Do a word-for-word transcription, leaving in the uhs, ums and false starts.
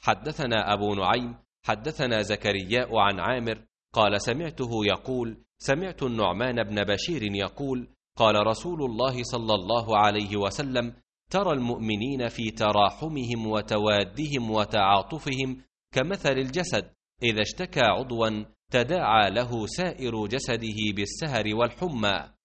حدثنا أبو نعيم حدثنا زكرياء عن عامر قال سمعته يقول سمعت النعمان بن بشير يقول قال رسول الله صلى الله عليه وسلم ترى المؤمنين في تراحمهم وتوادهم وتعاطفهم كمثل الجسد إذا اشتكى عضوا تداعى له سائر جسده بالسهر والحمى